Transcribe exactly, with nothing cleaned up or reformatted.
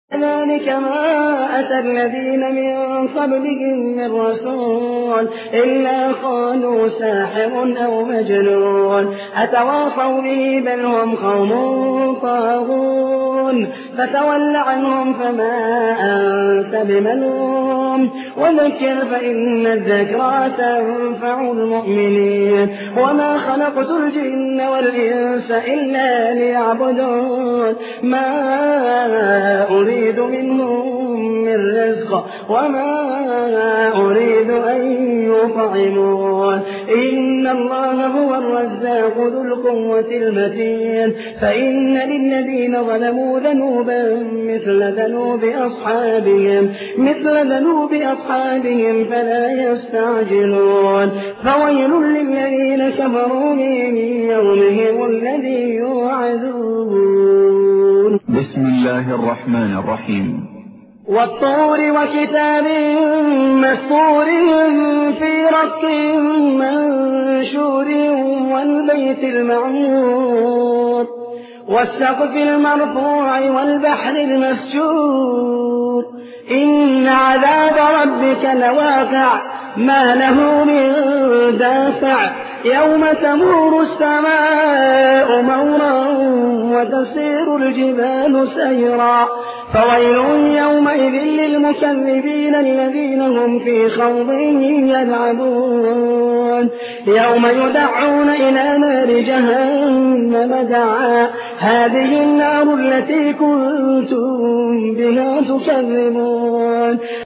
كذلك ما أتى الذين من قبلهم من رسول إلا قالوا ساحر أو مجنون أتواصوا به بل هم قوم طاغون فتول عنهم فما أنت بملوم وذكر فإن الذكرى تنفع المؤمنين وما خلقت الجن والإنس إلا ليعبدون ما أريد منهم من رزق وما أريد أن يطعمون إن الله هو الرزاق ذو القوة المتين فإن للذين ظلموا ذنوبا مثل ذنوب أصحابهم مثل ذنوب أصحابهم فلا يستعجلون فويل للذين كفروا من يومهم الذي يوعدون. بسم الله الرحمن الرحيم. والطور وكتاب مسطور في رق منشور والبيت المعمور والسقف المرفوع والبحر المسجور إن عذاب ربك لواقع ما له من دافع يوم تمور السماء مورا وتسير الجبال سيرا فويل يومئذ للمكذبين الذين هم في خوض يلعبون يوم يدعون إلى نار جهنم دعا هذه النار التي كنتم بها تكذبون.